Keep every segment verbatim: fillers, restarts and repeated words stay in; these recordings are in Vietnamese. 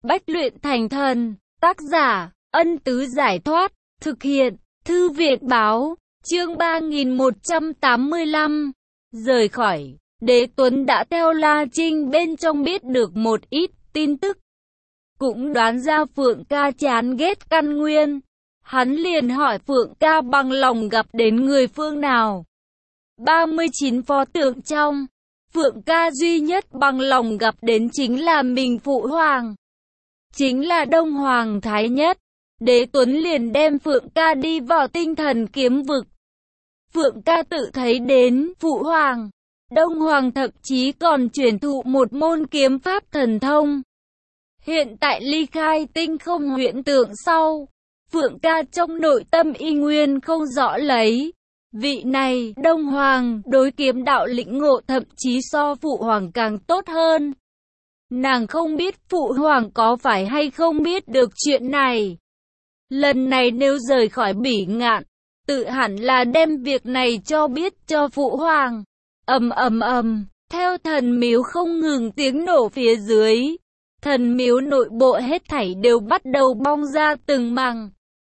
Bách luyện thành thần. Tác giả, Ân Tứ Giải Thoát. Thực hiện, Thư viện báo. Chương ba nghìn một trăm tám mươi lăm. Rời khỏi, Đế Tuấn đã theo La Trinh bên trong biết được một ít tin tức. Cũng đoán ra Phượng Ca chán ghét Căn Nguyên. Hắn liền hỏi Phượng Ca bằng lòng gặp đến người phương nào. ba mươi chín pho tượng trong, Phượng Ca duy nhất bằng lòng gặp đến chính là mình Phụ Hoàng. Chính là Đông Hoàng Thái Nhất. Đế Tuấn liền đem Phượng Ca đi vào tinh thần kiếm vực. Phượng Ca tự thấy đến Phụ Hoàng. Đông Hoàng thậm chí còn truyền thụ một môn kiếm pháp thần thông. Hiện tại ly khai tinh không huyễn tượng sau, Phượng Ca trong nội tâm y nguyên không rõ lấy. Vị này, Đông Hoàng, đối kiếm đạo lĩnh ngộ thậm chí so Phụ Hoàng càng tốt hơn. Nàng không biết Phụ Hoàng có phải hay không biết được chuyện này. Lần này nếu rời khỏi Bỉ Ngạn, tự hẳn là đem việc này cho biết cho Phụ Hoàng. Ầm ầm ầm, theo thần miếu không ngừng tiếng nổ phía dưới, thần miếu nội bộ hết thảy đều bắt đầu bong ra từng mảng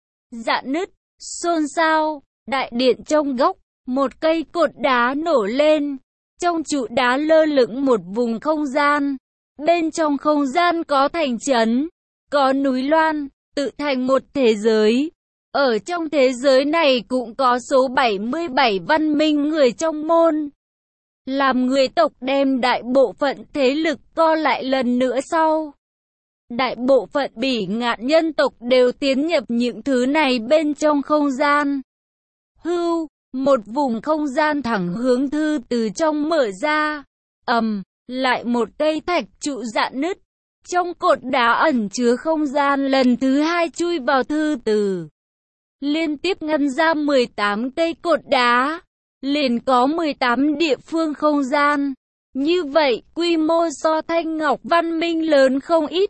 rạn nứt, xôn xao. Đại điện trong góc, một cây cột đá nổ lên, trong trụ đá lơ lửng một vùng không gian. Bên trong không gian có thành trấn, có núi loan, tự thành một thế giới. Ở trong thế giới này cũng có số bảy mươi bảy văn minh người trong môn. Làm người tộc đem đại bộ phận thế lực co lại lần nữa sau. Đại bộ phận Bỉ Ngạn nhân tộc đều tiến nhập những thứ này bên trong không gian. Hưu, một vùng không gian thẳng hướng thư từ trong mở ra. Ầm, lại một cây thạch trụ rạn nứt. Trong cột đá ẩn chứa không gian lần thứ hai chui vào thư từ. Liên tiếp ngăn ra mười tám cây cột đá. Liền có mười tám địa phương không gian. Như vậy, quy mô so Thanh Ngọc văn minh lớn không ít.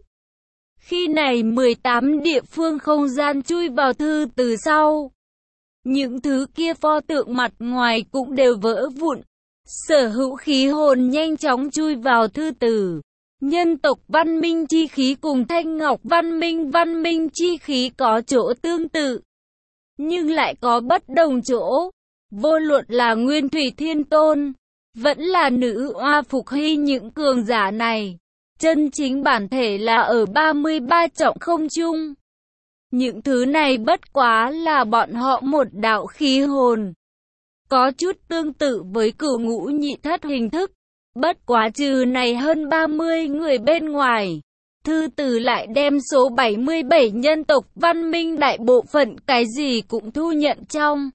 Khi này mười tám địa phương không gian chui vào thư từ sau. Những thứ kia pho tượng mặt ngoài cũng đều vỡ vụn. Sở hữu khí hồn nhanh chóng chui vào thư từ. Nhân tộc văn minh chi khí cùng Thanh Ngọc văn minh văn minh chi khí có chỗ tương tự, nhưng lại có bất đồng chỗ. Vô luận là Nguyên Thủy Thiên Tôn, vẫn là Nữ Oa Phục Hy, những cường giả này, chân chính bản thể là ở ba mươi ba trọng không trung. Những thứ này bất quá là bọn họ một đạo khí hồn. Có chút tương tự với Cửu Ngũ Nhị Thất hình thức. Bất quá trừ này hơn ba mươi người bên ngoài, thư từ lại đem số bảy mươi bảy nhân tộc văn minh đại bộ phận cái gì cũng thu nhận trong.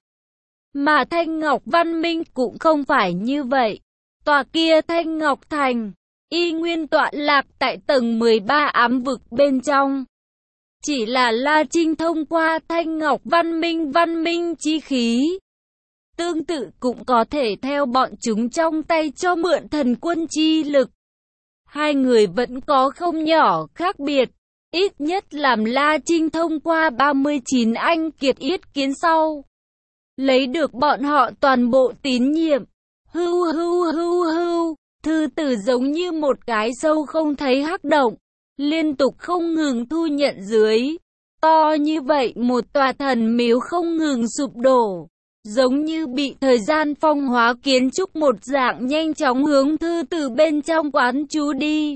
Mà Thanh Ngọc văn minh cũng không phải như vậy. Tòa kia Thanh Ngọc Thành, y nguyên tọa lạc tại tầng mười ba ám vực bên trong. Chỉ là La Trinh thông qua Thanh Ngọc văn minh văn minh chi khí. Tương tự cũng có thể theo bọn chúng trong tay cho mượn thần quân chi lực. Hai người vẫn có không nhỏ khác biệt. Ít nhất làm La Trinh thông qua ba mươi chín anh kiệt yết kiến sau. Lấy được bọn họ toàn bộ tín nhiệm. Hưu hưu hưu hưu. Thư tử giống như một cái sâu không thấy hắc động. Liên tục không ngừng thu nhận dưới. To như vậy một tòa thần miếu không ngừng sụp đổ. Giống như bị thời gian phong hóa kiến trúc một dạng nhanh chóng hướng thư từ bên trong quán chú đi.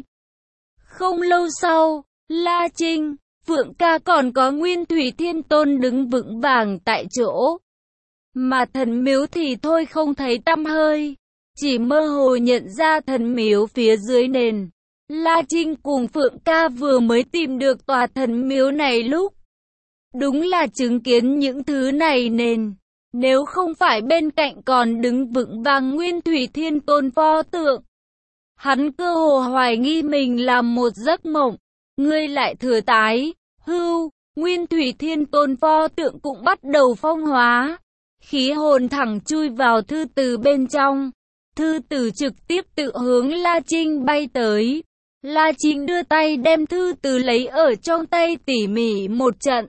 Không lâu sau, La Trinh, Phượng Ca còn có Nguyên Thủy Thiên Tôn đứng vững vàng tại chỗ. Mà thần miếu thì thôi không thấy tăm hơi, chỉ mơ hồ nhận ra thần miếu phía dưới nền. La Trinh cùng Phượng Ca vừa mới tìm được tòa thần miếu này lúc. Đúng là chứng kiến những thứ này nền. Nếu không phải bên cạnh còn đứng vững vàng Nguyên Thủy Thiên Tôn pho tượng, hắn cơ hồ hoài nghi mình làm một giấc mộng. Ngươi lại thừa tái, hưu, Nguyên Thủy Thiên Tôn pho tượng cũng bắt đầu phong hóa. Khí hồn thẳng chui vào thư từ bên trong. Thư từ trực tiếp tự hướng La Trinh bay tới. La Trinh đưa tay đem thư từ lấy ở trong tay tỉ mỉ một trận.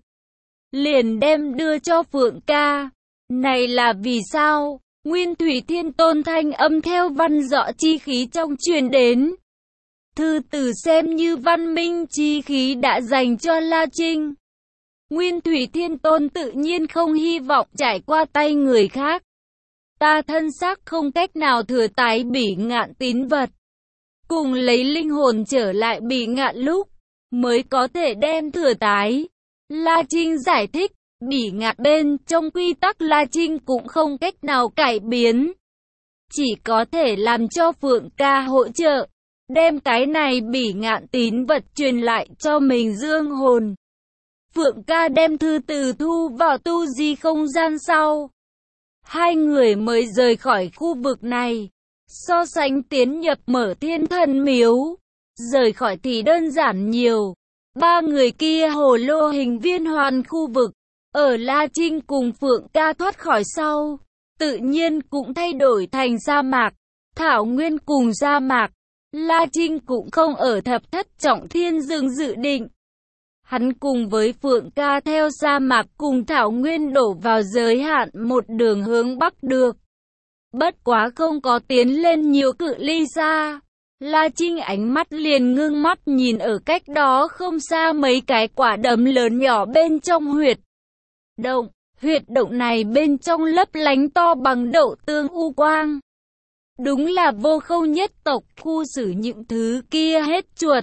Liền đem đưa cho Phượng Ca. Này là vì sao? Nguyên Thủy Thiên Tôn thanh âm theo văn dọ chi khí trong truyền đến. Thư từ xem như văn minh chí khí đã dành cho La Trinh. Nguyên Thủy Thiên Tôn tự nhiên không hy vọng trải qua tay người khác. Ta thân xác không cách nào thừa tái Bỉ Ngạn tín vật. Cùng lấy linh hồn trở lại Bỉ Ngạn lúc, mới có thể đem thừa tái. La Trinh giải thích, Bỉ Ngạn bên trong quy tắc La Trinh cũng không cách nào cải biến. Chỉ có thể làm cho Phượng Ca hỗ trợ, đem cái này Bỉ Ngạn tín vật truyền lại cho mình dương hồn. Phượng Ca đem thư từ thu vào tu di không gian sau. Hai người mới rời khỏi khu vực này. So sánh tiến nhập Mở Thiên Thần Miếu, rời khỏi thì đơn giản nhiều. Ba người kia hồ lô hình viên hoàn khu vực, ở La Trinh cùng Phượng Ca thoát khỏi sau, tự nhiên cũng thay đổi thành sa mạc, thảo nguyên cùng sa mạc. La Trinh cũng không ở thập thất trọng thiên dương dự định. Hắn cùng với Phượng Ca theo sa mạc cùng thảo nguyên đổ vào giới hạn một đường hướng bắc được. Bất quá không có tiến lên nhiều cự ly xa. La Trinh ánh mắt liền ngưng mắt nhìn ở cách đó không xa mấy cái quả đấm lớn nhỏ bên trong huyệt động. Huyệt động này bên trong lấp lánh to bằng đậu tương u quang. Đúng là Vô Khâu nhất tộc khu xử những thứ kia hết chuột.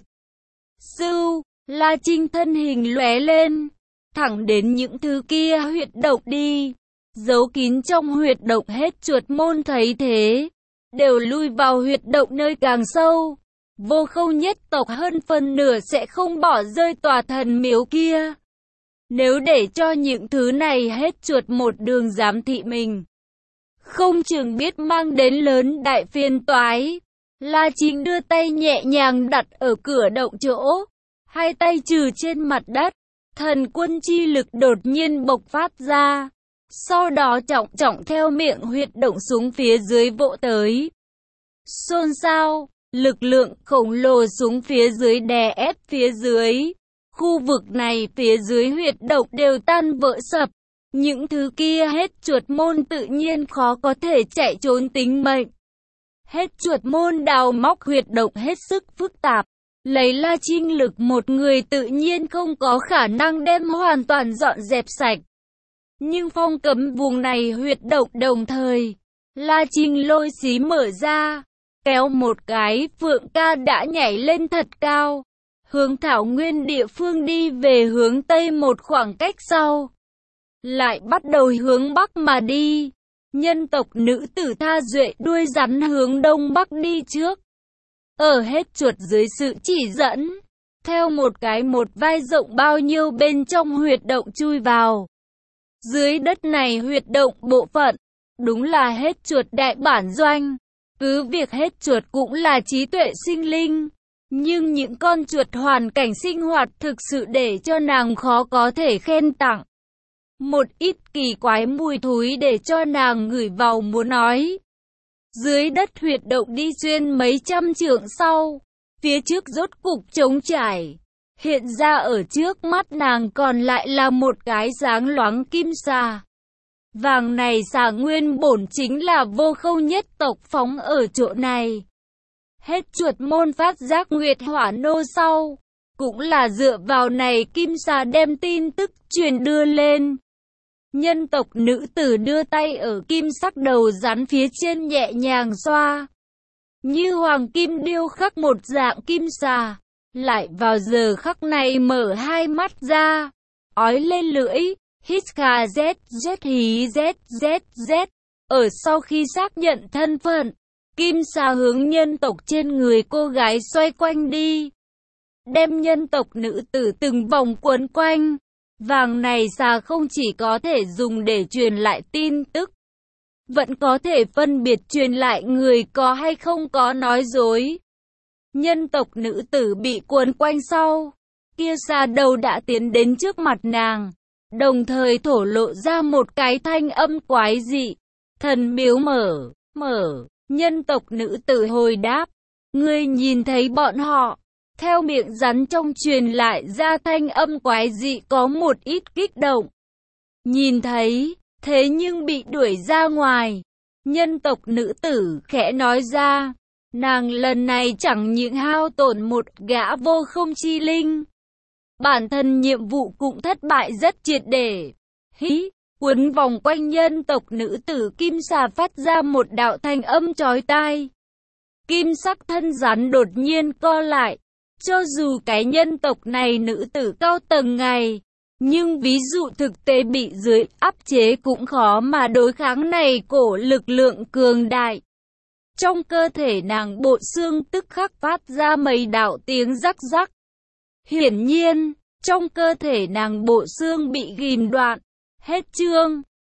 Sưu, La Trinh thân hình lóe lên, thẳng đến những thứ kia huyệt động đi. Giấu kín trong huyệt động hết chuột môn thấy thế, đều lui vào huyệt động nơi càng sâu. Vô Khâu nhất tộc hơn phần nửa sẽ không bỏ rơi tòa thần miếu kia. Nếu để cho những thứ này hết chuột một đường giám thị mình, không chừng biết mang đến lớn đại phiền toái. La Trinh đưa tay nhẹ nhàng đặt ở cửa động chỗ, hai tay trừ trên mặt đất, thần quân chi lực đột nhiên bộc phát ra. Sau đó trọng trọng theo miệng huyệt động xuống phía dưới vỗ tới. Xôn xao, lực lượng khổng lồ xuống phía dưới đè ép phía dưới. Khu vực này phía dưới huyệt động đều tan vỡ sập. Những thứ kia hết chuột môn tự nhiên khó có thể chạy trốn tính mệnh. Hết chuột môn đào móc huyệt động hết sức phức tạp. Lấy La Trinh lực một người tự nhiên không có khả năng đem hoàn toàn dọn dẹp sạch. Nhưng phong cấm vùng này huyệt động đồng thời, La Trinh lôi xí mở ra, kéo một cái, Phượng Ca đã nhảy lên thật cao, hướng thảo nguyên địa phương đi về hướng tây một khoảng cách sau, lại bắt đầu hướng bắc mà đi. Nhân tộc nữ tử Tha Duệ đuôi rắn hướng đông bắc đi trước, ở hết chuột dưới sự chỉ dẫn, theo một cái một vai rộng bao nhiêu bên trong huyệt động chui vào. Dưới đất này huyệt động bộ phận, đúng là hết chuột đại bản doanh. Cứ việc hết chuột cũng là trí tuệ sinh linh, nhưng những con chuột hoàn cảnh sinh hoạt thực sự để cho nàng khó có thể khen tặng. Một ít kỳ quái mùi thối để cho nàng ngửi vào muốn nói. Dưới đất huyệt động đi xuyên mấy trăm trượng sau, phía trước rốt cục trống trải. Hiện ra ở trước mắt nàng còn lại là một cái sáng loáng kim xà. Vàng này xà nguyên bổn chính là Vô Khâu nhất tộc phóng ở chỗ này. Hết chuột môn phát giác nguyệt hỏa nô sau, cũng là dựa vào này kim xà đem tin tức truyền đưa lên. Nhân tộc nữ tử đưa tay ở kim sắc đầu rắn phía trên nhẹ nhàng xoa. Như hoàng kim điêu khắc một dạng kim xà, lại vào giờ khắc này mở hai mắt ra, ói lên lưỡi, hít kha z z hí z z z. Ở sau khi xác nhận thân phận, kim xà hướng nhân tộc trên người cô gái xoay quanh đi, đem nhân tộc nữ tử từng vòng quấn quanh. Vàng này xà không chỉ có thể dùng để truyền lại tin tức, vẫn có thể phân biệt truyền lại người có hay không có nói dối. Nhân tộc nữ tử bị cuốn quanh sau, kia xà đầu đã tiến đến trước mặt nàng, đồng thời thổ lộ ra một cái thanh âm quái dị. Thần miếu mở, mở, nhân tộc nữ tử hồi đáp, ngươi nhìn thấy bọn họ. Theo miệng rắn trong truyền lại ra thanh âm quái dị có một ít kích động. Nhìn thấy, thế nhưng bị đuổi ra ngoài. Nhân tộc nữ tử khẽ nói ra, Nàng lần này chẳng những hao tổn một gã vô không chi linh, bản thân nhiệm vụ cũng thất bại rất triệt để. Hí, quấn vòng quanh nhân tộc nữ tử kim xà phát ra một đạo thanh âm chói tai. Kim sắc thân rắn đột nhiên co lại. Cho dù cái nhân tộc này nữ tử cao tầng ngày, nhưng ví dụ thực tế bị dưới áp chế cũng khó mà đối kháng này cổ lực lượng cường đại. Trong cơ thể nàng bộ xương tức khắc phát ra mấy đạo tiếng rắc rắc. Hiển nhiên, trong cơ thể nàng bộ xương bị ghim đoạn. Hết chương.